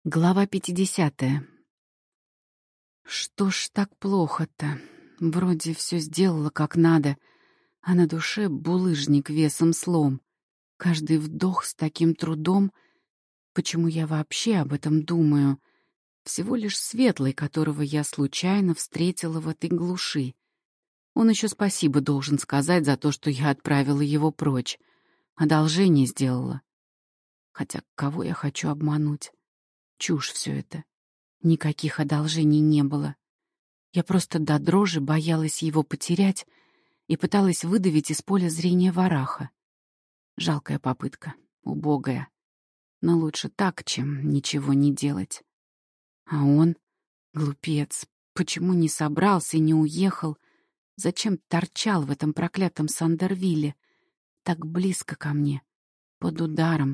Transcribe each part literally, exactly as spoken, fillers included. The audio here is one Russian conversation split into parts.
Глава пятидесятая. Что ж так плохо-то? Вроде все сделала как надо, а на душе булыжник весом слом. Каждый вдох с таким трудом. Почему я вообще об этом думаю? Всего лишь Светлый, которого я случайно встретила в этой глуши. Он еще спасибо должен сказать за то, что я отправила его прочь. Одолжение сделала. Хотя кого я хочу обмануть? Чушь все это. Никаких одолжений не было. Я просто до дрожи боялась его потерять и пыталась выдавить из поля зрения Вараха. Жалкая попытка, убогая. Но лучше так, чем ничего не делать. А он, глупец, почему не собрался и не уехал? Зачем торчал в этом проклятом Сандервилле? Так близко ко мне, под ударом.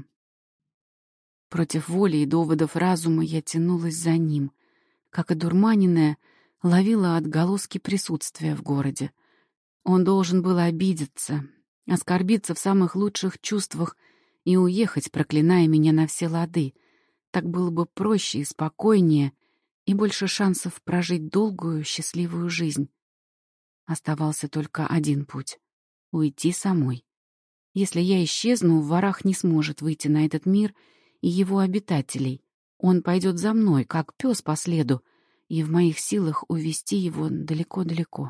Против воли и доводов разума я тянулась за ним, как одурманенная, ловила отголоски присутствия в городе. Он должен был обидеться, оскорбиться в самых лучших чувствах и уехать, проклиная меня на все лады. Так было бы проще и спокойнее, и больше шансов прожить долгую, счастливую жизнь. Оставался только один путь — уйти самой. Если я исчезну, Варах не сможет выйти на этот мир и его обитателей. Он пойдет за мной, как пес по следу, и в моих силах увести его далеко-далеко.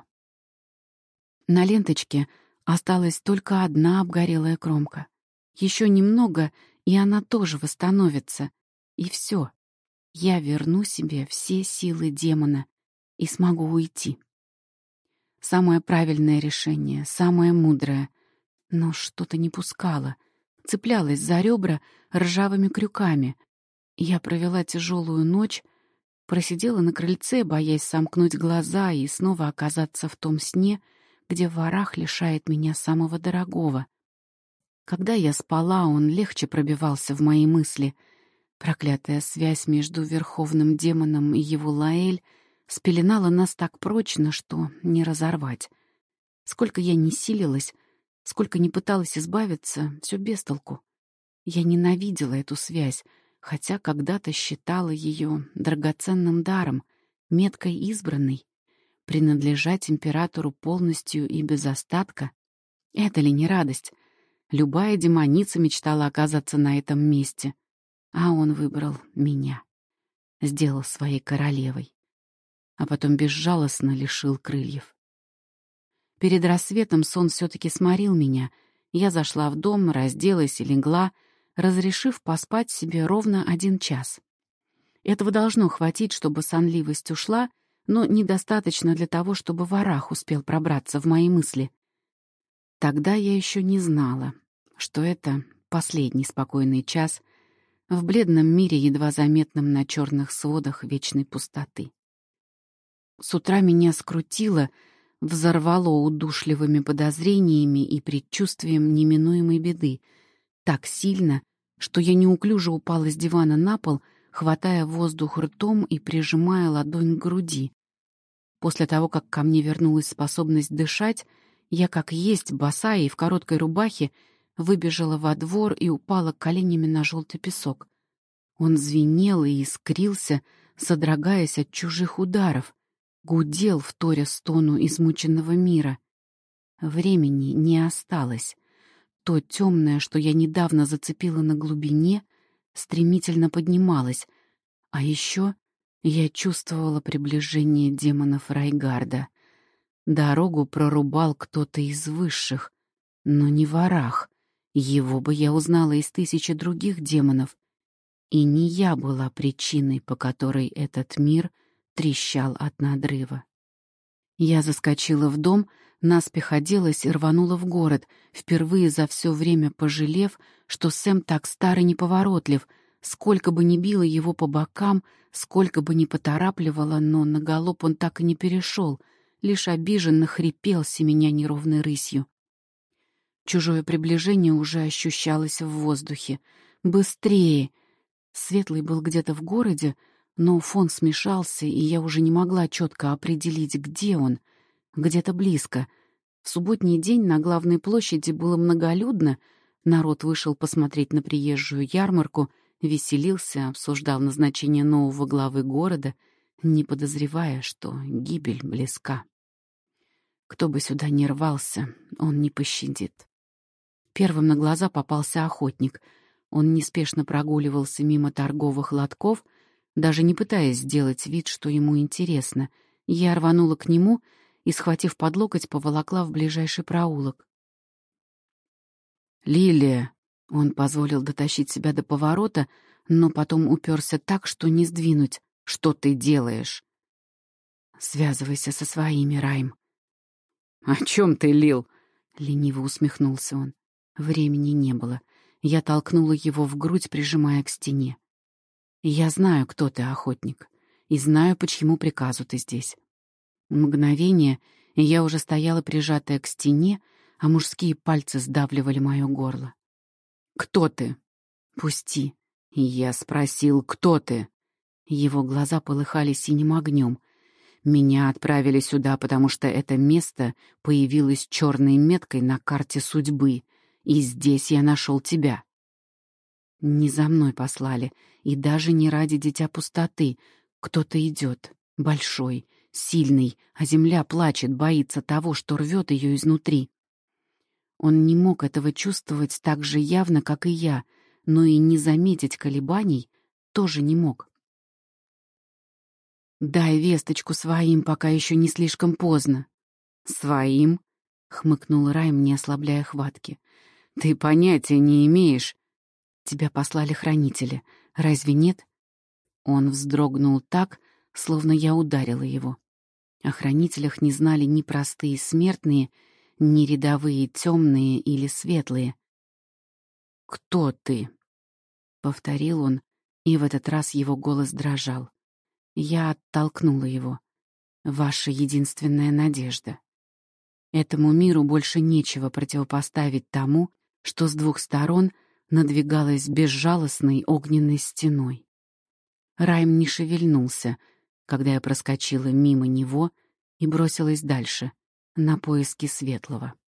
На ленточке осталась только одна обгорелая кромка. Еще немного, и она тоже восстановится. И все. Я верну себе все силы демона и смогу уйти. Самое правильное решение, самое мудрое. Но что-то не пускало. Цеплялась за ребра ржавыми крюками. Я провела тяжелую ночь, просидела на крыльце, боясь сомкнуть глаза и снова оказаться в том сне, где Варах лишает меня самого дорогого. Когда я спала, он легче пробивался в мои мысли. Проклятая связь между верховным демоном и его Лаэль спеленала нас так прочно, что не разорвать. Сколько я ни силилась, сколько ни пыталась избавиться, все без толку. Я ненавидела эту связь, хотя когда-то считала ее драгоценным даром, меткой избранной. Принадлежать императору полностью и без остатка — это ли не радость? Любая демоница мечтала оказаться на этом месте. А он выбрал меня, сделал своей королевой, а потом безжалостно лишил крыльев. Перед рассветом сон все-таки сморил меня. Я зашла в дом, разделась и легла, разрешив поспать себе ровно один час. Этого должно хватить, чтобы сонливость ушла, но недостаточно для того, чтобы Варах успел пробраться в мои мысли. Тогда я еще не знала, что это последний спокойный час в бледном мире, едва заметном на черных сводах вечной пустоты. С утра меня скрутило, взорвало удушливыми подозрениями и предчувствием неминуемой беды, так сильно, что я неуклюже упала с дивана на пол, хватая воздух ртом и прижимая ладонь к груди. После того, как ко мне вернулась способность дышать, я, как есть, босая и в короткой рубахе, выбежала во двор и упала коленями на желтый песок. Он звенел и искрился, содрогаясь от чужих ударов, гудел, вторя стону измученного мира. Времени не осталось. То темное, что я недавно зацепила на глубине, стремительно поднималось, а еще я чувствовала приближение демонов Райгарда. Дорогу прорубал кто-то из высших, но не Варах. Его бы я узнала из тысячи других демонов. И не я была причиной, по которой этот мир трещал от надрыва. Я заскочила в дом, наспех оделась и рванула в город, впервые за все время пожалев, что Сэм так стар и неповоротлив, сколько бы ни било его по бокам, сколько бы ни поторапливало, но на галоп он так и не перешел, лишь обиженно хрипел, семеня неровной рысью. Чужое приближение уже ощущалось в воздухе. «Быстрее!» Светлый был где-то в городе, но фон смешался, и я уже не могла четко определить, где он. Где-то близко. В субботний день на главной площади было многолюдно, народ вышел посмотреть на приезжую ярмарку, веселился, обсуждал назначение нового главы города, не подозревая, что гибель близка. Кто бы сюда ни рвался, он не пощадит. Первым на глаза попался охотник. Он неспешно прогуливался мимо торговых лотков, даже не пытаясь сделать вид, что ему интересно. Я рванула к нему и, схватив под локоть, поволокла в ближайший проулок. «Лилия!» Он позволил дотащить себя до поворота, но потом уперся так, что не сдвинуть. «Что ты делаешь?» «Связывайся со своими, Райм». «О чем ты, Лил?» — лениво усмехнулся он. Времени не было. Я толкнула его в грудь, прижимая к стене. «Я знаю, кто ты, охотник, и знаю, по чьему приказу ты здесь». Мгновение, и я уже стояла прижатая к стене, а мужские пальцы сдавливали мое горло. «Кто ты?» «Пусти». Я спросил, кто ты? Его глаза полыхали синим огнем. Меня отправили сюда, потому что это место появилось черной меткой на карте судьбы, и здесь я нашел тебя. Не за мной послали, и даже не ради дитя пустоты. Кто-то идет, большой, сильный, а земля плачет, боится того, что рвет ее изнутри. Он не мог этого чувствовать так же явно, как и я, но и не заметить колебаний тоже не мог. «Дай весточку своим, пока еще не слишком поздно». «Своим?» — хмыкнул Райм, не ослабляя хватки. «Ты понятия не имеешь. Тебя послали хранители. Разве нет?» Он вздрогнул так, словно я ударила его. О хранителях не знали ни простые смертные, ни рядовые темные или светлые. «Кто ты?» — повторил он, и в этот раз его голос дрожал. Я оттолкнула его. «Ваша единственная надежда. Этому миру больше нечего противопоставить тому, что с двух сторон надвигалось безжалостной огненной стеной». Райм не шевельнулся, когда я проскочила мимо него и бросилась дальше, на поиски светлого.